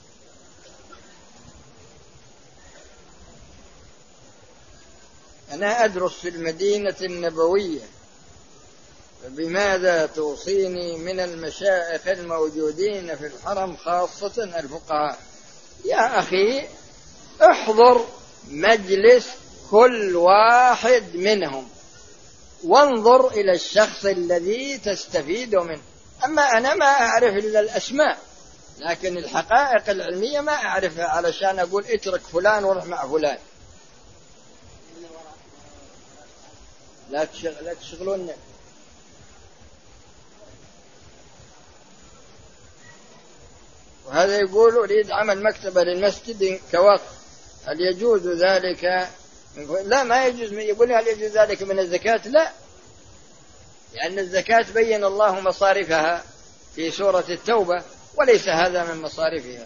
أنا أدرس في المدينة النبوية، فبماذا توصيني من المشايخ الموجودين في الحرم خاصة الفقهاء؟ يا أخي احضر مجلس كل واحد منهم وانظر إلى الشخص الذي تستفيد منه. أما أنا ما أعرف إلا الأسماء، لكن الحقائق العلمية ما أعرفها علشان أقول اترك فلان وروح مع فلان. لا تشغل لا تشغلون. وهذا يقول أريد عمل مكتبة للمسجد كوقف، هل يجوز ذلك؟ لا ما يجوز. يقول هل يجوز ذلك من الزكاة؟ لا، لأن الزكاة بين الله مصارفها في سورة التوبة، وليس هذا من مصارفها.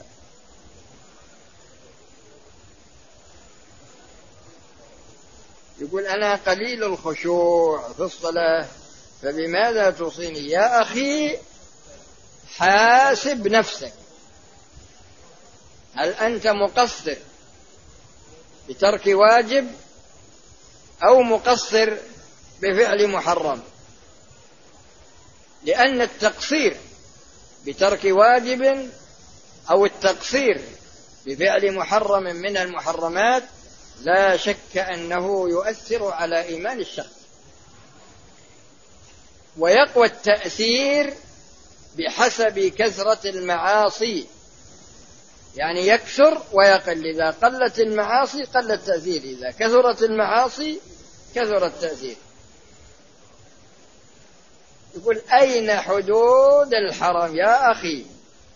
يقول أنا قليل الخشوع في الصلاة فبماذا توصيني؟ يا أخي حاسب نفسك، هل أنت مقصر بترك واجب أو مقصر بفعل محرم؟ لأن التقصير بترك واجب أو التقصير بفعل محرم من المحرمات لا شك أنه يؤثر على إيمان الشخص، ويقوى التأثير بحسب كثرة المعاصي، يعني يكثر ويقل. إذا قلت المعاصي قل التأثير، إذا كثرت المعاصي كثر التأثير. يقول أين حدود الحرم؟ يا أخي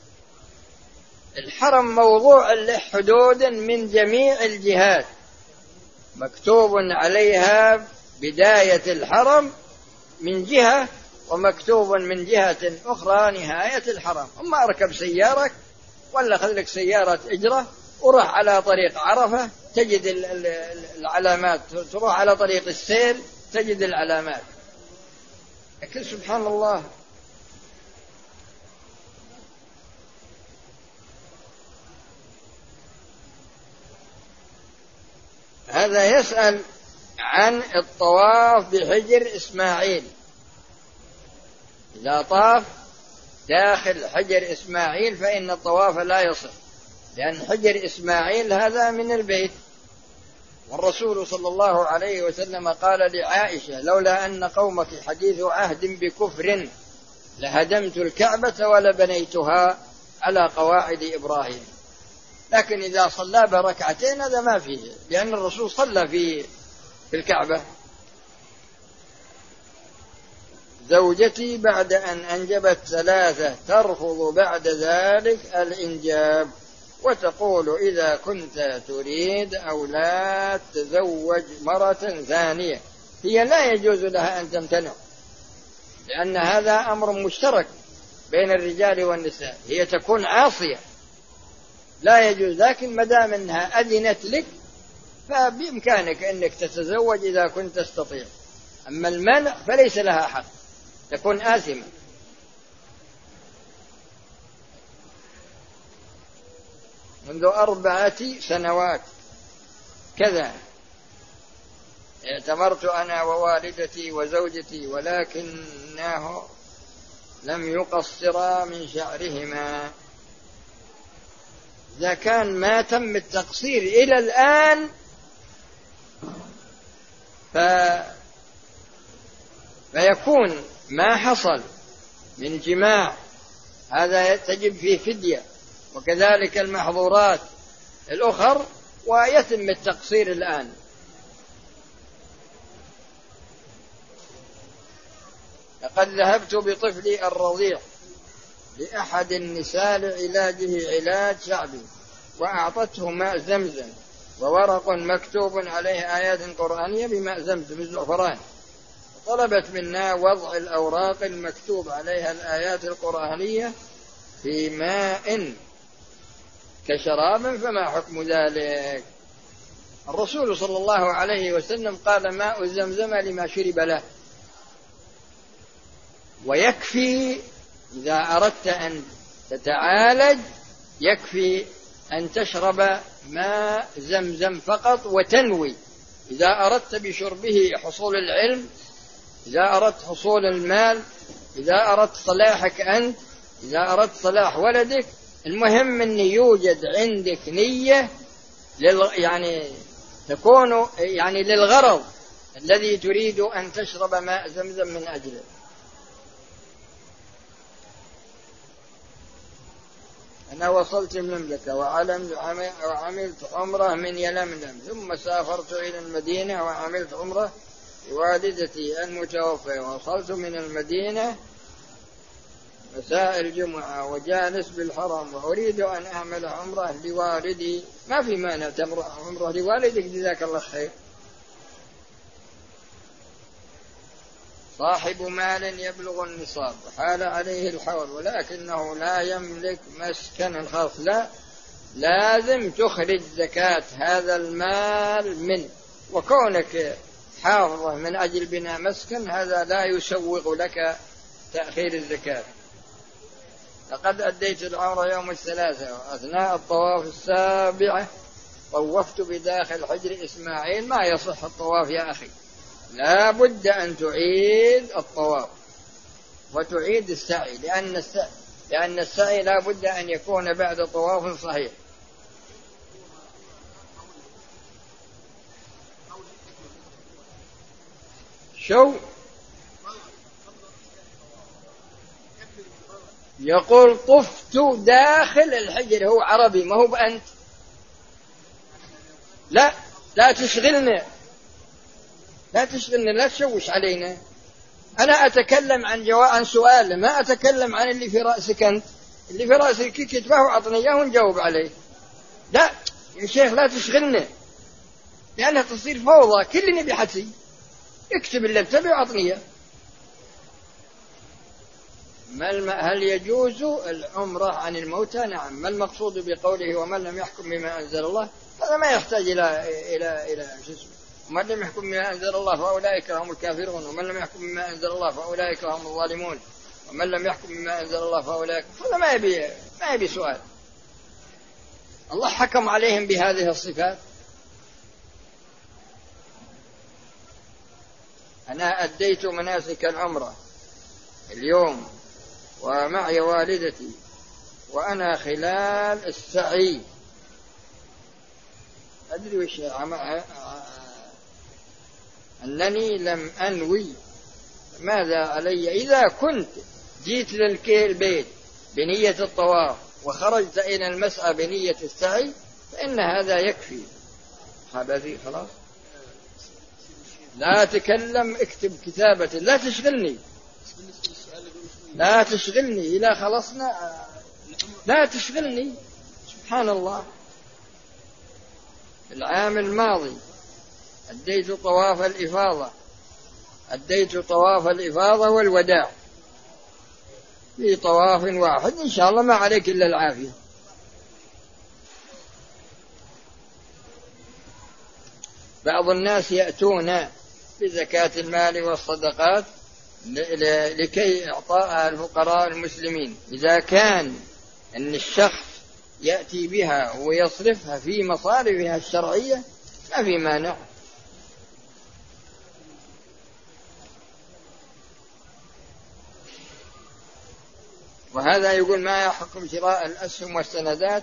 الحرم موضوع له حدود من جميع الجهات، مكتوب عليها بداية الحرم من جهة، ومكتوب من جهة أخرى نهاية الحرم. أما أركب سيارك ولا خذ لك سيارة إجرة وروح على طريق عرفة تجد العلامات، تروح على طريق السير تجد العلامات. لكن سبحان الله هذا يسأل عن الطواف بحجر إسماعيل. إذا طاف داخل حجر إسماعيل فإن الطواف لا يصح، لأن حجر إسماعيل هذا من البيت، والرسول صلى الله عليه وسلم قال لعائشة لولا أن قومك حديث عهد بكفر لهدمت الكعبة ولبنيتها على قواعد إبراهيم. لكن إذا صلى بركعتين هذا ما فيه، لأن الرسول صلى في في الكعبة. زوجتي بعد أن أنجبت ثلاثة ترفض بعد ذلك الإنجاب، وتقول إذا كنت تريد أولاد تزوج مرة ثانية. هي لا يجوز لها أن تمتنع، لأن هذا أمر مشترك بين الرجال والنساء. هي تكون عاصية لا يجوز، لكن مدام أنها أذنت لك فبإمكانك أنك تتزوج إذا كنت تستطيع. أما المنع فليس لها حق، تكون آثمة. منذ أربعة سنوات كذا اعتمرت أنا ووالدتي وزوجتي، ولكنه لم يقصرا من شعرهما. إذا كان ما تم التقصير إلى الآن ف... فيكون ما حصل من جماع هذا تجب فيه فدية، وكذلك المحظورات الأخر، ويتم التقصير الآن. لقد ذهبت بطفلي الرضيع لأحد النساء لعلاجه علاج شعبي، وأعطته ماء زمزم وورق مكتوب عليه آيات قرآنية بماء زمزم بالزعفران، طلبت منا وضع الأوراق المكتوب عليها الآيات القرآنية في ماء كشراب فما حكم ذلك؟ الرسول صلى الله عليه وسلم قال ماء زمزم لما شرب له، ويكفي إذا أردت أن تتعالج يكفي أن تشرب ماء زمزم فقط وتنوي. إذا أردت بشربه حصول العلم، إذا أردت حصول المال، إذا أردت صلاحك أنت، إذا أردت صلاح ولدك، المهم أن يوجد عندك نية لل... يعني تكون يعني للغرض الذي تريد أن تشرب ماء زمزم من أجله. أنا وصلت المملكة وعملت عمرة من يلملم، ثم سافرت إلى المدينة وعملت عمرة لوالدتي المتوفى، وصلت من المدينة مساء الجمعة وجالس بالحرم وأريد أن أعمل عمرة لوالدي. ما في مانع تعمل عمرة لوالدك، جزاك الله خير. صاحب مال يبلغ النصاب حال عليه الحول ولكنه لا يملك مسكنا خاص، لا لازم تخرج زكاة هذا المال منه، وكونك حافظه من أجل بناء مسكن هذا لا يسوغ لك تأخير الزكاة. لقد أديت العمرة يوم الثلاثاء وأثناء الطواف السابعة طوفت بداخل حجر إسماعيل. ما يصح الطواف يا أخي، لا بد أن تعيد الطواف وتعيد السعي، لأن السعي, لأن السعي لا بد أن يكون بعد طواف صحيح. شو يقول طفت داخل الحجر، هو عربي ما هو بأنت. لا لا تشغلنا، لا تشغلنا، لا تشوش علينا. أنا أتكلم عن جواب عن سؤال، ما أتكلم عن اللي في رأسك أنت. اللي في رأسك كتبه وعطني إياه ونجاوب عليه. لا يا شيخ لا تشغلنا، لأنها تصير فوضى. كل نبي حسي اكتب اللي بتبي وعطني إياه. هل يجوز العمرة عن الموتى؟ نعم. ما المقصود بقوله ومن لم يحكم بما أنزل الله؟ هذا ما يحتاج إلى إلى إلى شو اسمه. ومن لم يحكم بما أنزل الله فأولئك هم الكافرون، ومن لم يحكم بما أنزل الله فأولئك هم الظالمون، ومن لم يحكم بما أنزل الله فأولئك. هذا ما يبي ما يبي سؤال. الله حكم عليهم بهذه الصفات. أنا أديت مناسك العمرة اليوم ومعي والدتي، وأنا خلال السعي أدري وش أنني لم أنوي. ماذا علي؟ إذا كنت جيت للبيت بنية الطواف وخرجت إلى المسعى بنية السعي فإن هذا يكفي. هذا خلاص، لا تكلم، اكتب كتابة، لا تشغلني لا تشغلني إذا خلصنا لا تشغلني. سبحان الله. العام الماضي أديت طواف الإفاضة، أديت طواف الإفاضة والوداع في طواف واحد، إن شاء الله ما عليك إلا العافية. بعض الناس يأتون بزكاة المال والصدقات لكي إعطاء الفقراء المسلمين. إذا كان أن الشخص يأتي بها ويصرفها في مصارفها الشرعية ما في مانع. وهذا يقول ما يحكم شراء الأسهم والسندات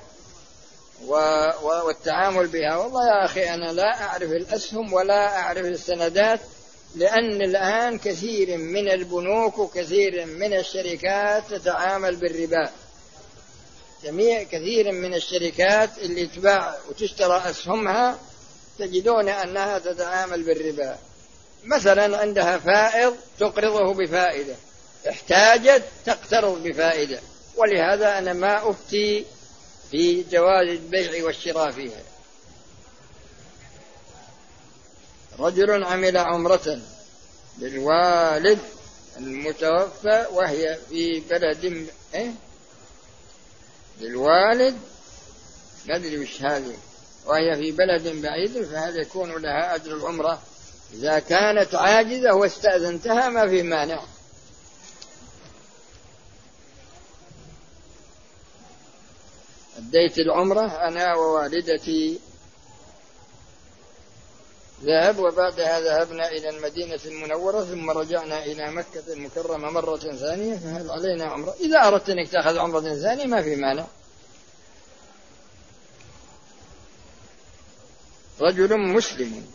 والتعامل بها؟ والله يا أخي أنا لا أعرف الأسهم ولا أعرف السندات، لأن الآن كثير من البنوك وكثير من الشركات تتعامل بالربا. جميع كثير من الشركات اللي تباع وتشترى أسهمها تجدون أنها تتعامل بالربا. مثلا عندها فائض تقرضه بفائدة، احتاجت تقترض بفائدة، ولهذا أنا ما أفتي في جواز البيع والشراء فيها. رجل عمل عمرة للوالد المتوفى وهي في بلد إيه؟ للوالد ندري وش هذه، وهي في بلد بعيد، فهل يكون لها أجر العمرة؟ إذا كانت عاجزة واستأذنتها ما في مانع. أديت العمرة أنا ووالدتي، ذهب وبعدها ذهبنا إلى المدينة المنورة ثم رجعنا إلى مكة المكرمة مرة ثانية، فهل علينا عمرة؟ إذا أردت أنك تأخذ عمرة ثانية ما في مانع. رجل مسلم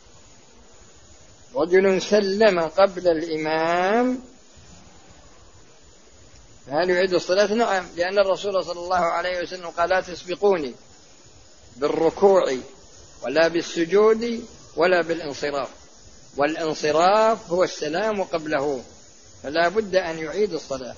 رجل سلم قبل الإمام، فهل يعيد الصلاة؟ نعم، لأن الرسول صلى الله عليه وسلم قال لا تسبقوني بالركوع ولا بالسجود ولا بالانصراف، والانصراف هو السلام قبله، فلا بد أن يعيد الصلاة.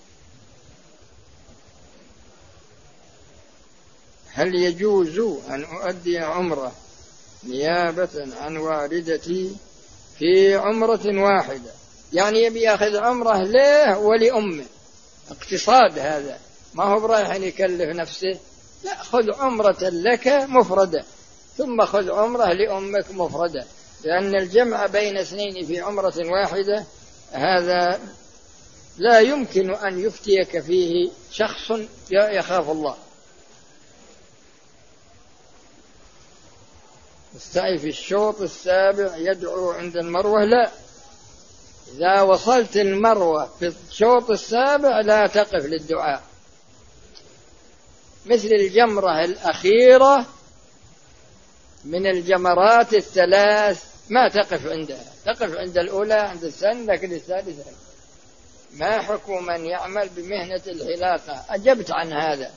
هل يجوز أن أؤدي عمرة نيابة عن والدتي في عمرة واحدة؟ يعني يبي يأخذ عمرة له ولأمه، اقتصاد هذا، ما هو برايح يكلف نفسه، لا، خذ عمرة لك مفردة ثم خذ عمرة لأمك مفردة، لأن الجمع بين اثنين في عمرة واحدة هذا لا يمكن أن يفتيك فيه شخص يخاف الله. السعي في الشوط السابع يدعو عند المروة، لا، إذا وصلت المروة في الشوط السابع لا تقف للدعاء، مثل الجمرة الأخيرة من الجمرات الثلاث ما تقف عندها، تقف عند الأولى عند الثانية، لكن الثالثة. ما حكم من يعمل بمهنة الحلاقة؟ أجبت عن هذا.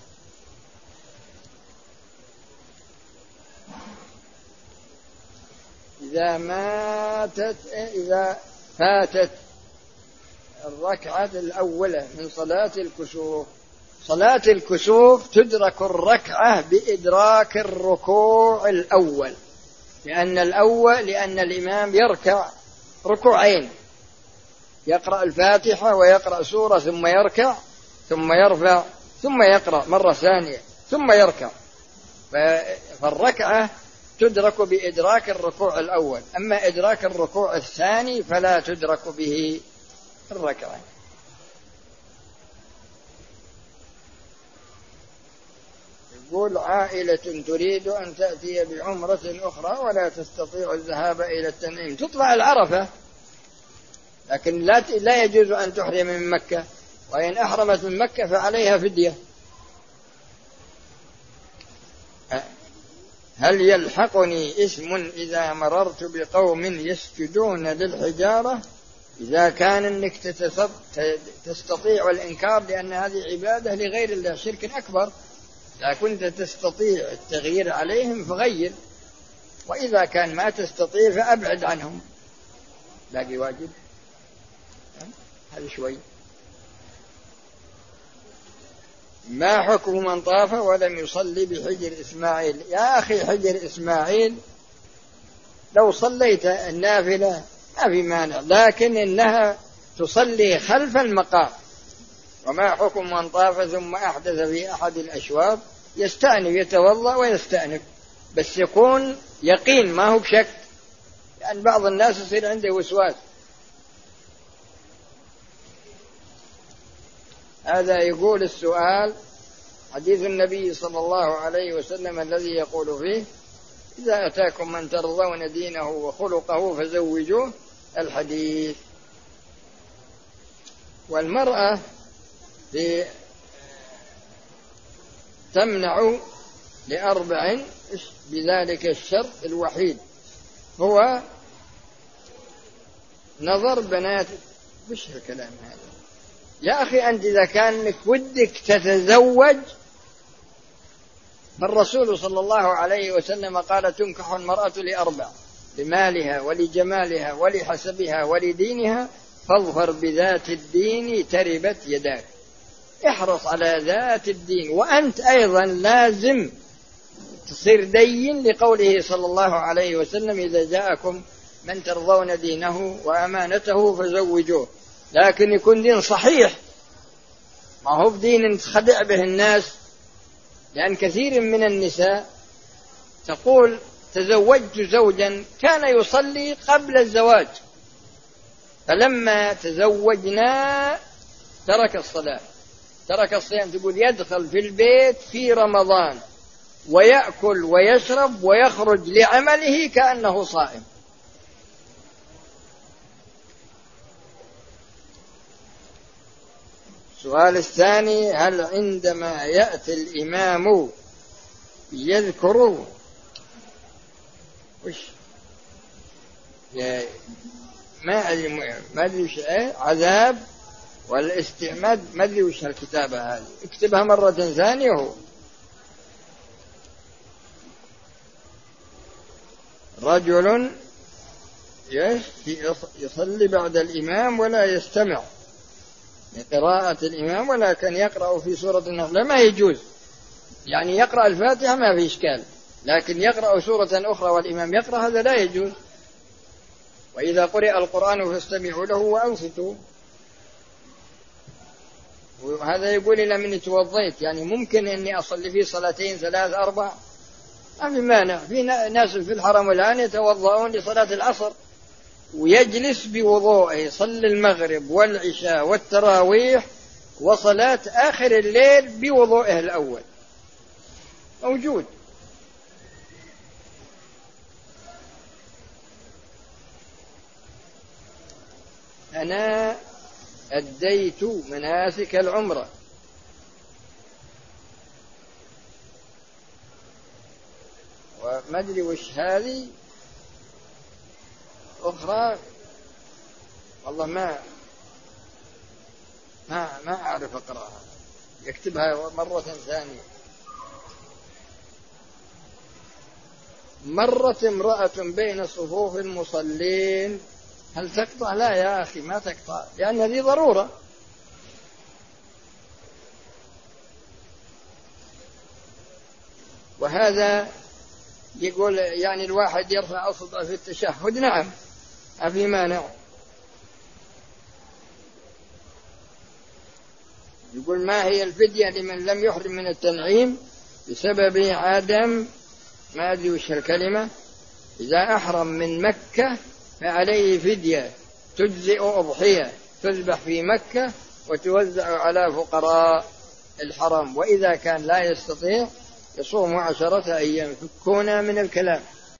إذا ماتت إذا فاتت الركعة الأولى من صلاة الكسوف، صلاة الكسوف تدرك الركعة بإدراك الركوع الأول، لأن الأول لأن الإمام يركع ركوعين، يقرأ الفاتحة ويقرأ سورة ثم يركع ثم يرفع ثم يقرأ مرة ثانية ثم يركع، فالركعة تدرك بإدراك الركوع الأول، أما إدراك الركوع الثاني فلا تدرك به الركعة. يقول عائلة تريد أن تأتي بعمرة أخرى ولا تستطيع الذهاب إلى التنعيم، تطلع العرفة، لكن لا لا يجوز أن تحرم من مكة، وإن أحرمت من مكة فعليها فدية. هل يلحقني اسم إذا مررت بقوم يسجدون للحجارة؟ إذا كان أنك تستطيع الإنكار لأن هذه عبادة لغير الله شرك أكبر، إذا كنت تستطيع التغيير عليهم فغير، وإذا كان ما تستطيع فأبعد عنهم. باقي واجب هذا شوي. ما حكم من طاف ولم يصلي بحجر إسماعيل؟ يا أخي حجر إسماعيل لو صليت النافلة ما في مانع، لكن إنها تصلي خلف المقام. وما حكم من طاف ثم أحدث في أحد الأشواط؟ يستأنف، يتوضأ ويستأنف، بس يكون يقين ما هو بشك، لأن بعض الناس يصير عنده وسواس. هذا يقول السؤال: حديث النبي صلى الله عليه وسلم الذي يقول فيه: إذا أتاكم من ترضون دينه وخلقه فزوجوه، الحديث. والمرأة تمنع لأربع بذلك الشرط الوحيد هو نظر بنات. وش الكلام هذا يا أخي؟ أنت إذا كان لك ودك تتزوج، فالرسول صلى الله عليه وسلم قال: تنكح المرأة لأربع: لمالها ولجمالها ولحسبها ولدينها، فاظفر بذات الدين تربت يداك. احرص على ذات الدين، وأنت أيضا لازم تصير دين، لقوله صلى الله عليه وسلم: إذا جاءكم من ترضون دينه وأمانته فزوجوه. لكن يكون دين صحيح، ما هو بدين تخدع به الناس. لأن كثير من النساء تقول تزوجت زوجا كان يصلي قبل الزواج، فلما تزوجنا ترك الصلاة ترك الصيام. تقول يدخل في البيت في رمضان ويأكل ويشرب ويخرج لعمله كأنه صائم. السؤال الثاني: هل عندما يأتي الإمام يذكر وش ما ما أدري وش عذاب والاستعماد، ما أدري وش الكتابة هذه، اكتبها مرة ثانية. هو رجل يصلي بعد الإمام ولا يستمع لقراءة الإمام ولكن يقرأ في سورة النحل، ما يجوز. يعني يقرأ الفاتحة ما في إشكال، لكن يقرأ سورة أخرى والإمام يقرأ هذا لا يجوز. وإذا قرئ القرآن فاستمعوا له وأنصتوا. وهذا يقول إلى من توضيت، يعني ممكن أني أصلي فيه صلاتين ثلاث أربع، ما في مانع. في ناس في الحرم الآن يتوضؤون لصلاة العصر ويجلس بوضوءه يصلي المغرب والعشاء والتراويح وصلاة آخر الليل بوضوءه الأول، موجود. أنا أديت مناسك العمرة وما أدري وش هذه أخرى، والله ما ما ما أعرف أقرأها، يكتبها مرة ثانية. مرت امرأة بين صفوف المصلين، هل تقطع؟ لا يا أخي ما تقطع، لأن هذه ضرورة. وهذا يقول يعني الواحد يرفع أصبعه في التشهد، نعم ما في مانع. يقول ما هي الفدية لمن لم يحرم من التنعيم بسبب عدم ما أدري وش الكلمة، إذا أحرم من مكة فعليه فدية تجزئ أضحية تذبح في مكة وتوزع على فقراء الحرم، وإذا كان لا يستطيع يصوم عشرة أيام. فكونا من الكلام.